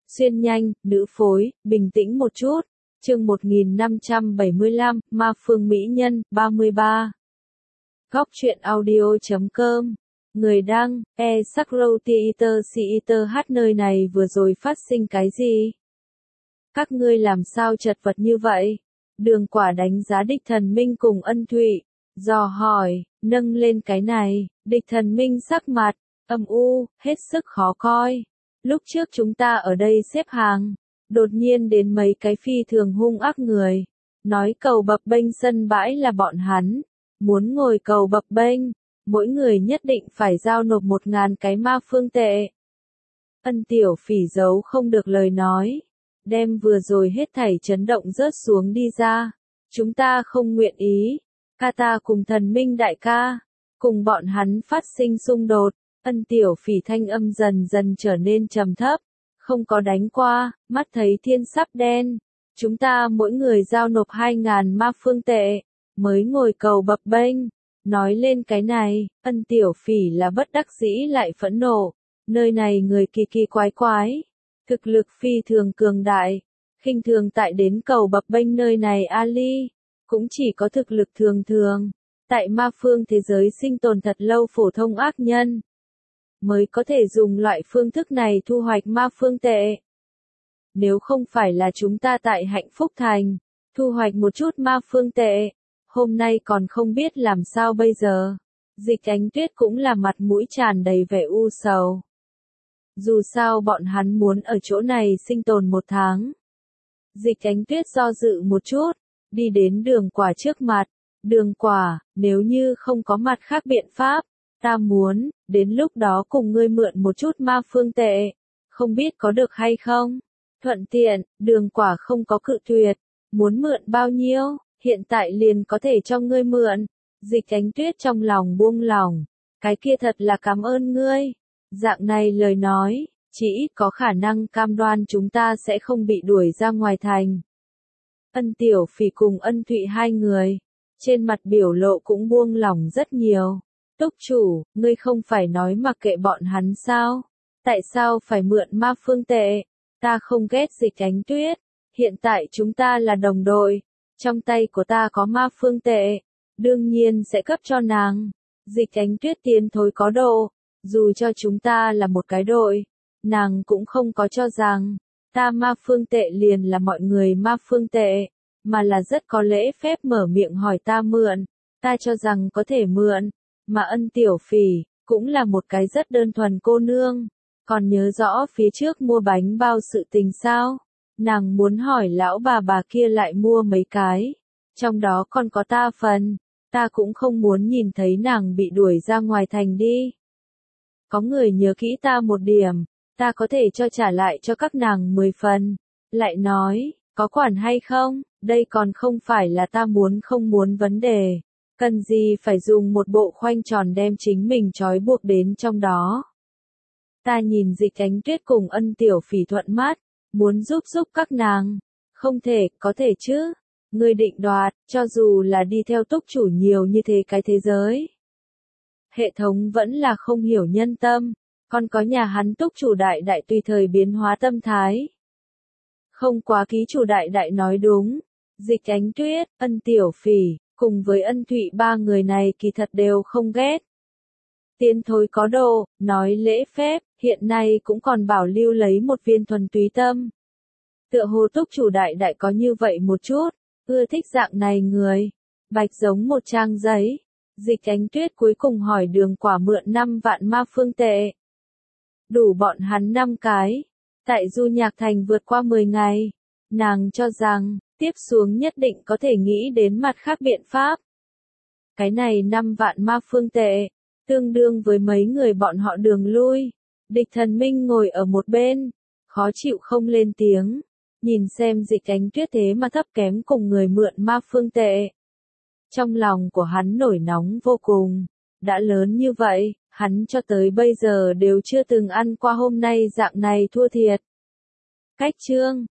Xuyên nhanh, nữ phối, bình tĩnh một chút. Chương 1575, Ma Phương Mỹ Nhân, 33. Góc truyện audio.com. Người đăng, E-Sakro Theater hát nơi này vừa rồi phát sinh cái gì? Các ngươi làm sao chật vật như vậy? Đường Quả đánh giá Địch Thần Minh cùng Ân Thụy, dò hỏi, nâng lên cái này, Địch Thần Minh sắc mặt, âm u, hết sức khó coi. Lúc trước chúng ta ở đây xếp hàng, đột nhiên đến mấy cái phi thường hung ác người, nói cầu bập bênh sân bãi là bọn hắn, muốn ngồi cầu bập bênh, mỗi người nhất định phải giao nộp 1.000 cái ma phương tệ. Ân Tiểu Phỉ giấu không được lời nói, đem vừa rồi hết thảy chấn động rớt xuống đi ra. Chúng ta không nguyện ý, ca ta cùng Thần Minh đại ca, cùng bọn hắn phát sinh xung đột. Ân Tiểu Phỉ thanh âm dần dần trở nên trầm thấp, không có đánh qua, mắt thấy thiên sắp đen. Chúng ta mỗi người giao nộp 2.000 ma phương tệ, mới ngồi cầu bập bênh. Nói lên cái này, Ân Tiểu Phỉ là bất đắc dĩ lại phẫn nộ. Nơi này người kỳ kỳ quái quái, thực lực phi thường cường đại, khinh thường tại đến cầu bập bênh nơi này Ali, cũng chỉ có thực lực thường thường. Tại ma phương thế giới sinh tồn thật lâu phổ thông ác nhân, mới có thể dùng loại phương thức này thu hoạch ma phương tệ. Nếu không phải là chúng ta tại Hạnh Phúc Thành, thu hoạch một chút ma phương tệ, hôm nay còn không biết làm sao bây giờ. Dịch Ánh Tuyết cũng là mặt mũi tràn đầy vẻ u sầu. Dù sao bọn hắn muốn ở chỗ này sinh tồn 1 tháng. Dịch Ánh Tuyết do dự một chút, đi đến Đường Quả trước mặt. Đường Quả, nếu như không có mặt khác biện pháp, ta muốn, đến lúc đó cùng ngươi mượn một chút ma phương tệ, không biết có được hay không? Thuận tiện, Đường Quả không có cự tuyệt, muốn mượn bao nhiêu, hiện tại liền có thể cho ngươi mượn. Dịch Ánh Tuyết trong lòng buông lỏng, cái kia thật là cảm ơn ngươi. Dạng này lời nói, chỉ ít có khả năng cam đoan chúng ta sẽ không bị đuổi ra ngoài thành. Ân Tiểu Phỉ cùng Ân Thụy hai người, trên mặt biểu lộ cũng buông lỏng rất nhiều. Túc chủ, ngươi không phải nói mặc kệ bọn hắn sao? Tại sao phải mượn ma phương tệ? Ta không ghét Dịch Ánh Tuyết, hiện tại chúng ta là đồng đội, trong tay của ta có ma phương tệ, đương nhiên sẽ cấp cho nàng. Dịch Ánh Tuyết tiến thối có độ, dù cho chúng ta là một cái đội, nàng cũng không có cho rằng ta ma phương tệ liền là mọi người ma phương tệ, mà là rất có lễ phép mở miệng hỏi ta mượn, ta cho rằng có thể mượn. Mà Ân Tiểu Phỉ, cũng là một cái rất đơn thuần cô nương. Còn nhớ rõ phía trước mua bánh bao sự tình sao? Nàng muốn hỏi lão bà kia lại mua mấy cái. Trong đó còn có ta phần. Ta cũng không muốn nhìn thấy nàng bị đuổi ra ngoài thành đi. Có người nhớ kỹ ta một điểm, ta có thể cho trả lại cho các nàng 10 phần. Lại nói, có quản hay không? Đây còn không phải là ta muốn không muốn vấn đề. Cần gì phải dùng một bộ khoanh tròn đem chính mình trói buộc đến trong đó. Ta nhìn Dịch Ánh Tuyết cùng Ân Tiểu Phỉ thuận mắt, muốn giúp các nàng. Không thể, có thể chứ. Ngươi định đoạt, cho dù là đi theo túc chủ nhiều như thế cái thế giới. Hệ thống vẫn là không hiểu nhân tâm, còn có nhà hắn túc chủ đại đại tùy thời biến hóa tâm thái. Không quá ký chủ đại đại nói đúng. Dịch Ánh Tuyết, Ân Tiểu Phỉ, cùng với Ân Thụy ba người này kỳ thật đều không ghét. Tiến thối có độ, nói lễ phép, hiện nay cũng còn bảo lưu lấy một viên thuần túy tâm. Tựa hồ túc chủ đại đại có như vậy một chút, ưa thích dạng này người. Bạch giống một trang giấy. Dịch Ánh Tuyết cuối cùng hỏi Đường Quả mượn 5 vạn ma phương tệ. Đủ bọn hắn 5 cái. Tại Du Nhạc Thành vượt qua 10 ngày. Nàng cho rằng, tiếp xuống nhất định có thể nghĩ đến mặt khác biện pháp. Cái này 5 vạn ma phương tệ, tương đương với mấy người bọn họ đường lui. Địch Thần Minh ngồi ở một bên, khó chịu không lên tiếng. Nhìn xem Dịch Ánh Tuyết thế mà thấp kém cùng người mượn ma phương tệ. Trong lòng của hắn nổi nóng vô cùng. Đã lớn như vậy, hắn cho tới bây giờ đều chưa từng ăn qua hôm nay dạng này thua thiệt. Cách chương